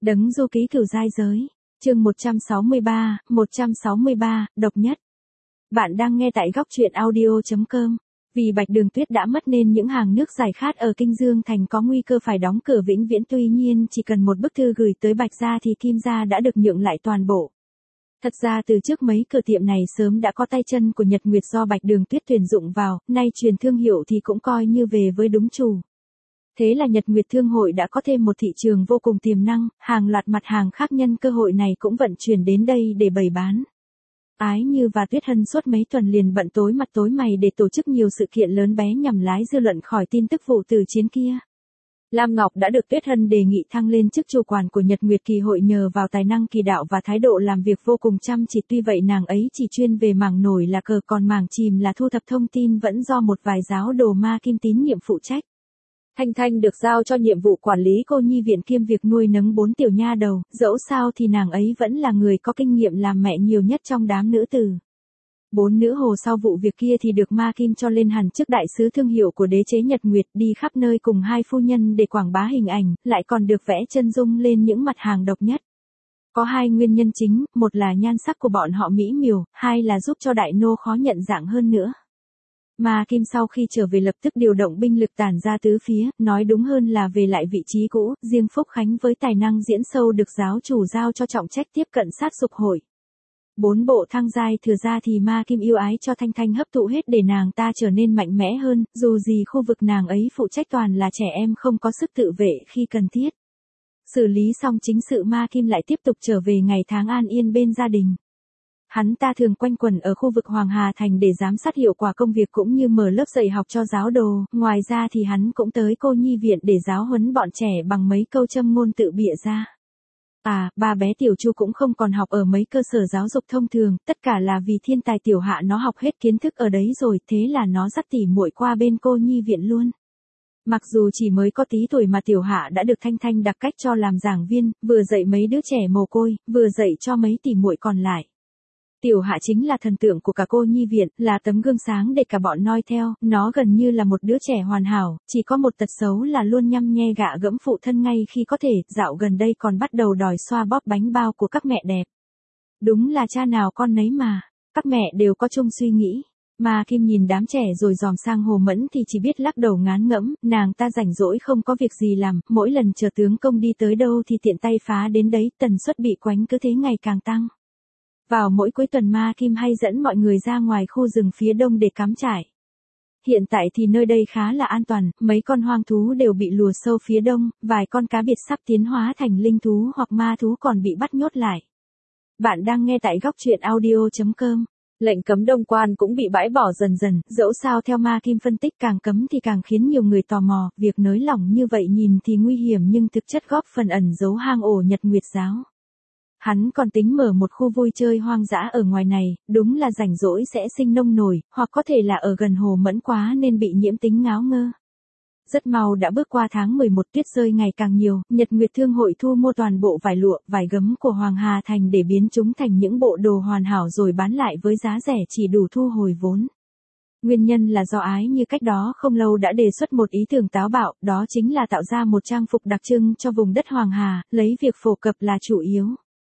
Đấng du ký cửu giai giới. Chương 163, độc nhất. Bạn đang nghe tại góc truyện audio.com. Vì Bạch Đường Tuyết đã mất nên những hàng nước giải khát ở Kinh Dương Thành có nguy cơ phải đóng cửa vĩnh viễn, tuy nhiên chỉ cần một bức thư gửi tới Bạch gia thì Kim gia đã được nhượng lại toàn bộ. Thật ra từ trước mấy cửa tiệm này sớm đã có tay chân của Nhật Nguyệt do Bạch Đường Tuyết tuyển dụng vào, nay truyền thương hiệu thì cũng coi như về với đúng chủ. Thế là Nhật Nguyệt Thương hội đã có thêm một thị trường vô cùng tiềm năng, hàng loạt mặt hàng khác nhân cơ hội này cũng vận chuyển đến đây để bày bán. Ái Như và Tuyết Hân suốt mấy tuần liền bận tối mặt tối mày để tổ chức nhiều sự kiện lớn bé nhằm lái dư luận khỏi tin tức vụ tử chiến kia. Lam Ngọc đã được Tuyết Hân đề nghị thăng lên chức chủ quản của Nhật Nguyệt Kỳ hội nhờ vào tài năng kỳ đạo và thái độ làm việc vô cùng chăm chỉ, tuy vậy nàng ấy chỉ chuyên về mảng nổi là cờ, còn mảng chìm là thu thập thông tin vẫn do một vài giáo đồ ma kim tín nhiệm phụ trách. Thanh Thanh được giao cho nhiệm vụ quản lý cô nhi viện kiêm việc nuôi nấng 4 tiểu nha đầu, dẫu sao thì nàng ấy vẫn là người có kinh nghiệm làm mẹ nhiều nhất trong đám nữ tử. 4 nữ hồ sau vụ việc kia thì được Ma Kim cho lên hẳn chức đại sứ thương hiệu của đế chế Nhật Nguyệt, đi khắp nơi cùng hai phu nhân để quảng bá hình ảnh, lại còn được vẽ chân dung lên những mặt hàng độc nhất. Có hai nguyên nhân chính, một là nhan sắc của bọn họ mỹ miều, hai là giúp cho đại nô khó nhận dạng hơn nữa. Ma Kim sau khi trở về lập tức điều động binh lực tản ra tứ phía, nói đúng hơn là về lại vị trí cũ, riêng Phúc Khánh với tài năng diễn sâu được giáo chủ giao cho trọng trách tiếp cận sát dục hội. 4 bộ thăng giai thừa ra thì Ma Kim yêu ái cho Thanh Thanh hấp thụ hết để nàng ta trở nên mạnh mẽ hơn, dù gì khu vực nàng ấy phụ trách toàn là trẻ em không có sức tự vệ khi cần thiết. Xử lý xong chính sự, Ma Kim lại tiếp tục trở về ngày tháng an yên bên gia đình. Hắn ta thường quanh quẩn ở khu vực Hoàng Hà Thành để giám sát hiệu quả công việc cũng như mở lớp dạy học cho giáo đồ, ngoài ra thì hắn cũng tới cô nhi viện để giáo huấn bọn trẻ bằng mấy câu châm ngôn tự bịa ra. Ba bé Tiểu Chu cũng không còn học ở mấy cơ sở giáo dục thông thường, tất cả là vì thiên tài Tiểu Hạ nó học hết kiến thức ở đấy rồi, thế là nó dắt tỉ muội qua bên cô nhi viện luôn. Mặc dù chỉ mới có tí tuổi mà Tiểu Hạ đã được Thanh Thanh đặc cách cho làm giảng viên, vừa dạy mấy đứa trẻ mồ côi, vừa dạy cho mấy tỉ muội còn lại. Tiểu Hạ chính là thần tượng của cả cô nhi viện, là tấm gương sáng để cả bọn noi theo, nó gần như là một đứa trẻ hoàn hảo, chỉ có một tật xấu là luôn nhăm nhe gạ gẫm phụ thân ngay khi có thể, dạo gần đây còn bắt đầu đòi xoa bóp bánh bao của các mẹ đẹp. Đúng là cha nào con nấy mà, các mẹ đều có chung suy nghĩ. Ma Kim nhìn đám trẻ rồi dòm sang Hồ Mẫn thì chỉ biết lắc đầu ngán ngẫm, nàng ta rảnh rỗi không có việc gì làm, mỗi lần chờ tướng công đi tới đâu thì tiện tay phá đến đấy, tần suất bị quánh cứ thế ngày càng tăng. Vào mỗi cuối tuần Ma Kim hay dẫn mọi người ra ngoài khu rừng phía đông để cắm trại. Hiện tại thì nơi đây khá là an toàn, mấy con hoang thú đều bị lùa sâu phía đông, vài con cá biệt sắp tiến hóa thành linh thú hoặc ma thú còn bị bắt nhốt lại. Bạn đang nghe tại góc truyện audio.com. Lệnh cấm đông quan cũng bị bãi bỏ dần dần, dẫu sao theo Ma Kim phân tích càng cấm thì càng khiến nhiều người tò mò, việc nới lỏng như vậy nhìn thì nguy hiểm nhưng thực chất góp phần ẩn giấu hang ổ Nhật Nguyệt giáo. Hắn còn tính mở một khu vui chơi hoang dã ở ngoài này, đúng là rảnh rỗi sẽ sinh nông nổi, hoặc có thể là ở gần Hồ Mẫn quá nên bị nhiễm tính ngáo ngơ. Rất mau đã bước qua tháng 11, tuyết rơi ngày càng nhiều, Nhật Nguyệt Thương hội thu mua toàn bộ vải lụa, vải gấm của Hoàng Hà Thành để biến chúng thành những bộ đồ hoàn hảo rồi bán lại với giá rẻ chỉ đủ thu hồi vốn. Nguyên nhân là do Ái Như cách đó không lâu đã đề xuất một ý tưởng táo bạo, đó chính là tạo ra một trang phục đặc trưng cho vùng đất Hoàng Hà, lấy việc phổ cập là chủ yếu.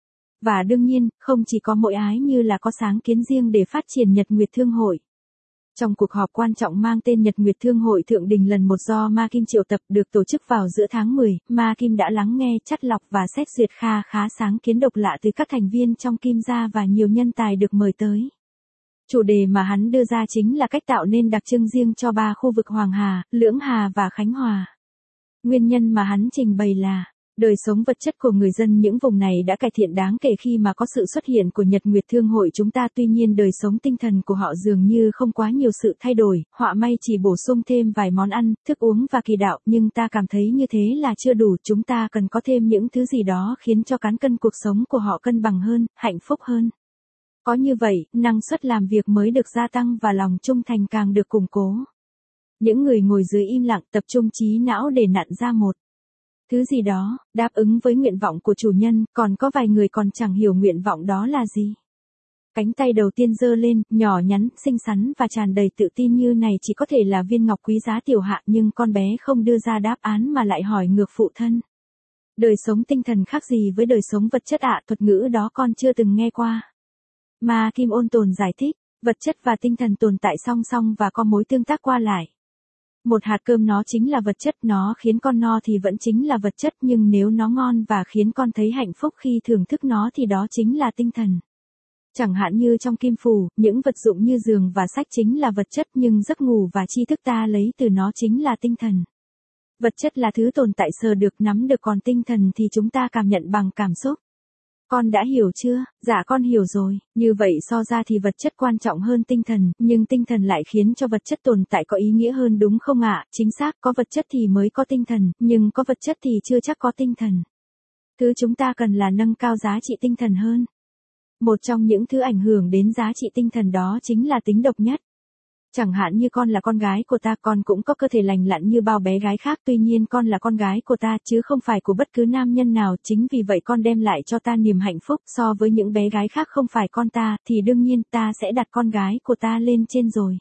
Và đương nhiên, không chỉ có mỗi Ái Như là có sáng kiến riêng để phát triển Nhật Nguyệt Thương hội. Trong cuộc họp quan trọng mang tên Nhật Nguyệt Thương hội thượng đình lần 1 do Ma Kim triệu tập được tổ chức vào giữa tháng 10, Ma Kim đã lắng nghe, chắt lọc và xét duyệt khá sáng kiến độc lạ từ các thành viên trong Kim gia và nhiều nhân tài được mời tới. Chủ đề mà hắn đưa ra chính là cách tạo nên đặc trưng riêng cho 3 khu vực Hoàng Hà, Lưỡng Hà và Khánh Hòa. Nguyên nhân mà hắn trình bày là đời sống vật chất của người dân những vùng này đã cải thiện đáng kể khi mà có sự xuất hiện của Nhật Nguyệt Thương hội chúng ta, tuy nhiên đời sống tinh thần của họ dường như không quá nhiều sự thay đổi, họa may chỉ bổ sung thêm vài món ăn, thức uống và kỳ đạo, nhưng ta cảm thấy như thế là chưa đủ, chúng ta cần có thêm những thứ gì đó khiến cho cán cân cuộc sống của họ cân bằng hơn, hạnh phúc hơn. Có như vậy, năng suất làm việc mới được gia tăng và lòng trung thành càng được củng cố. Những người ngồi dưới im lặng tập trung trí não để nặn ra một thứ gì đó, đáp ứng với nguyện vọng của chủ nhân, còn có vài người còn chẳng hiểu nguyện vọng đó là gì. Cánh tay đầu tiên giơ lên, nhỏ nhắn, xinh xắn và tràn đầy tự tin như này chỉ có thể là viên ngọc quý giá Tiểu Hạ, nhưng con bé không đưa ra đáp án mà lại hỏi ngược phụ thân. Đời sống tinh thần khác gì với đời sống vật chất ạ, thuật ngữ đó con chưa từng nghe qua. Ma Kim ôn tồn giải thích, vật chất và tinh thần tồn tại song song và có mối tương tác qua lại. Một hạt cơm nó chính là vật chất, nó khiến con no thì vẫn chính là vật chất, nhưng nếu nó ngon và khiến con thấy hạnh phúc khi thưởng thức nó thì đó chính là tinh thần. Chẳng hạn như trong kim phù, những vật dụng như giường và sách chính là vật chất, nhưng giấc ngủ và tri thức ta lấy từ nó chính là tinh thần. Vật chất là thứ tồn tại sờ được nắm được, còn tinh thần thì chúng ta cảm nhận bằng cảm xúc. Con đã hiểu chưa? Dạ con hiểu rồi. Như vậy so ra thì vật chất quan trọng hơn tinh thần, nhưng tinh thần lại khiến cho vật chất tồn tại có ý nghĩa hơn đúng không ạ? Chính xác, có vật chất thì mới có tinh thần, nhưng có vật chất thì chưa chắc có tinh thần. Thứ chúng ta cần là nâng cao giá trị tinh thần hơn. Một trong những thứ ảnh hưởng đến giá trị tinh thần đó chính là tính độc nhất. Chẳng hạn như con là con gái của ta, con cũng có cơ thể lành lặn như bao bé gái khác, tuy nhiên con là con gái của ta chứ không phải của bất cứ nam nhân nào, chính vì vậy con đem lại cho ta niềm hạnh phúc, so với những bé gái khác không phải con ta, thì đương nhiên ta sẽ đặt con gái của ta lên trên rồi.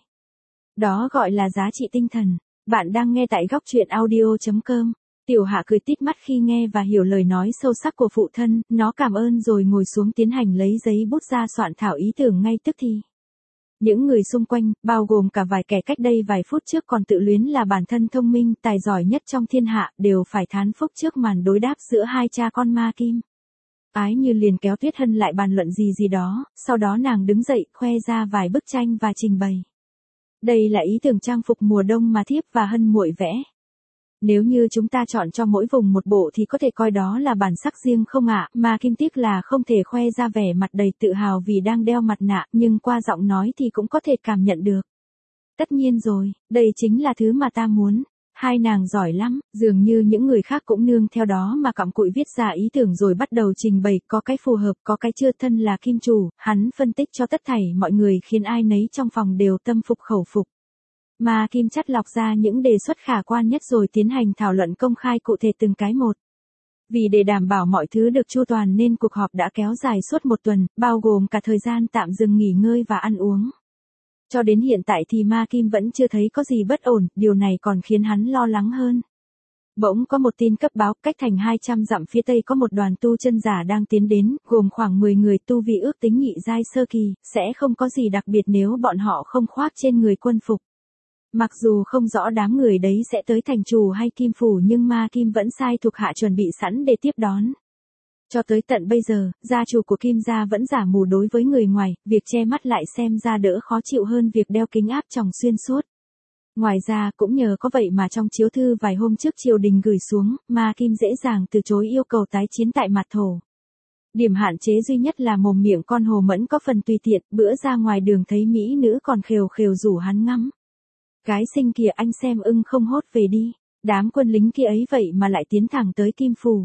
Đó gọi là giá trị tinh thần. Bạn đang nghe tại góc truyện audio.com. Tiểu Hạ cười tít mắt khi nghe và hiểu lời nói sâu sắc của phụ thân, nó cảm ơn rồi ngồi xuống tiến hành lấy giấy bút ra soạn thảo ý tưởng ngay tức thì. Những người xung quanh, bao gồm cả vài kẻ cách đây vài phút trước còn tự luyến là bản thân thông minh, tài giỏi nhất trong thiên hạ, đều phải thán phục trước màn đối đáp giữa hai cha con Ma Kim. Ái Như liền kéo Tuyết Hân lại bàn luận gì đó, sau đó nàng đứng dậy, khoe ra vài bức tranh và trình bày. Đây là ý tưởng trang phục mùa đông mà Thiếp và Hân muội vẽ. Nếu như chúng ta chọn cho mỗi vùng một bộ thì có thể coi đó là bản sắc riêng không ạ? Mà Kim tiếc là không thể khoe ra vẻ mặt đầy tự hào vì đang đeo mặt nạ, nhưng qua giọng nói thì cũng có thể cảm nhận được. Tất nhiên rồi, đây chính là thứ mà ta muốn. Hai nàng giỏi lắm, dường như những người khác cũng nương theo đó mà cặm cụi viết ra ý tưởng rồi bắt đầu trình bày, có cái phù hợp, có cái chưa. Thân là kim chủ, hắn phân tích cho tất thảy mọi người khiến ai nấy trong phòng đều tâm phục khẩu phục. Mà Kim chắt lọc ra những đề xuất khả quan nhất rồi tiến hành thảo luận công khai cụ thể từng cái một. Vì để đảm bảo mọi thứ được chu toàn nên cuộc họp đã kéo dài suốt một tuần, bao gồm cả thời gian tạm dừng nghỉ ngơi và ăn uống. Cho đến hiện tại thì Ma Kim vẫn chưa thấy có gì bất ổn, điều này còn khiến hắn lo lắng hơn. Bỗng có một tin cấp báo, cách thành 200 dặm phía tây có một đoàn tu chân giả đang tiến đến, gồm khoảng 10 người tu vi ước tính nhị giai sơ kỳ, sẽ không có gì đặc biệt nếu bọn họ không khoác trên người quân phục. Mặc dù không rõ đám người đấy sẽ tới thành trù hay kim phủ, nhưng Ma Kim vẫn sai thuộc hạ chuẩn bị sẵn để tiếp đón. Cho tới tận bây giờ, gia chủ của Kim gia vẫn giả mù đối với người ngoài, việc che mắt lại xem ra đỡ khó chịu hơn việc đeo kính áp tròng xuyên suốt. Ngoài ra cũng nhờ có vậy mà trong chiếu thư vài hôm trước triều đình gửi xuống, Ma Kim dễ dàng từ chối yêu cầu tái chiến tại mặt thổ. Điểm hạn chế duy nhất là mồm miệng con Hồ Mẫn có phần tùy tiện, bữa ra ngoài đường thấy mỹ nữ còn khều khều rủ hắn ngắm. Gái xinh kìa, anh xem ưng không hốt về đi. Đám quân lính kia ấy vậy mà lại tiến thẳng tới Kim phủ.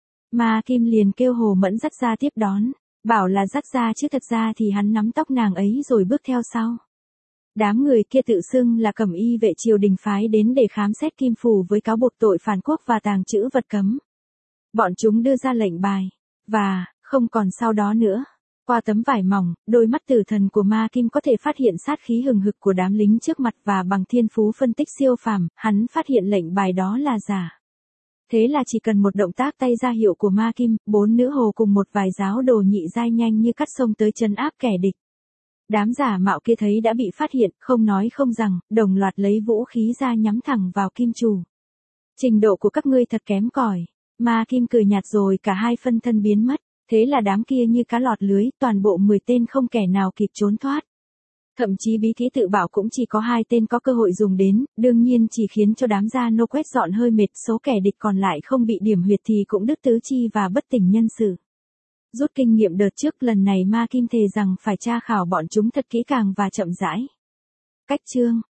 Ma Kim liền kêu Hồ Mẫn dắt ra tiếp đón. Bảo là dắt ra chứ thật ra thì hắn nắm tóc nàng ấy rồi bước theo sau. Đám người kia tự xưng là cẩm y vệ triều đình phái đến để khám xét Kim phủ với cáo buộc tội phản quốc và tàng trữ vật cấm. Bọn chúng đưa ra lệnh bài. Và, không còn sau đó nữa. Qua tấm vải mỏng, đôi mắt tử thần của Ma Kim có thể phát hiện sát khí hừng hực của đám lính trước mặt và bằng thiên phú phân tích siêu phàm, hắn phát hiện lệnh bài đó là giả. Thế là chỉ cần một động tác tay ra hiệu của Ma Kim, 4 nữ hồ cùng một vài giáo đồ nhị giai nhanh như cắt sông tới trấn áp kẻ địch. Đám giả mạo kia thấy đã bị phát hiện, không nói không rằng, đồng loạt lấy vũ khí ra nhắm thẳng vào Kim chủ. Trình độ của các ngươi thật kém cỏi. Ma Kim cười nhạt rồi cả hai phân thân biến mất. Thế là đám kia như cá lọt lưới, toàn bộ 10 tên không kẻ nào kịp trốn thoát. Thậm chí bí thí tự bảo cũng chỉ có 2 tên có cơ hội dùng đến, đương nhiên chỉ khiến cho đám gia nô quét dọn hơi mệt, số kẻ địch còn lại không bị điểm huyệt thì cũng đứt tứ chi và bất tỉnh nhân sự. Rút kinh nghiệm đợt trước, lần này Ma Kim thề rằng phải tra khảo bọn chúng thật kỹ càng và chậm rãi. Cách chương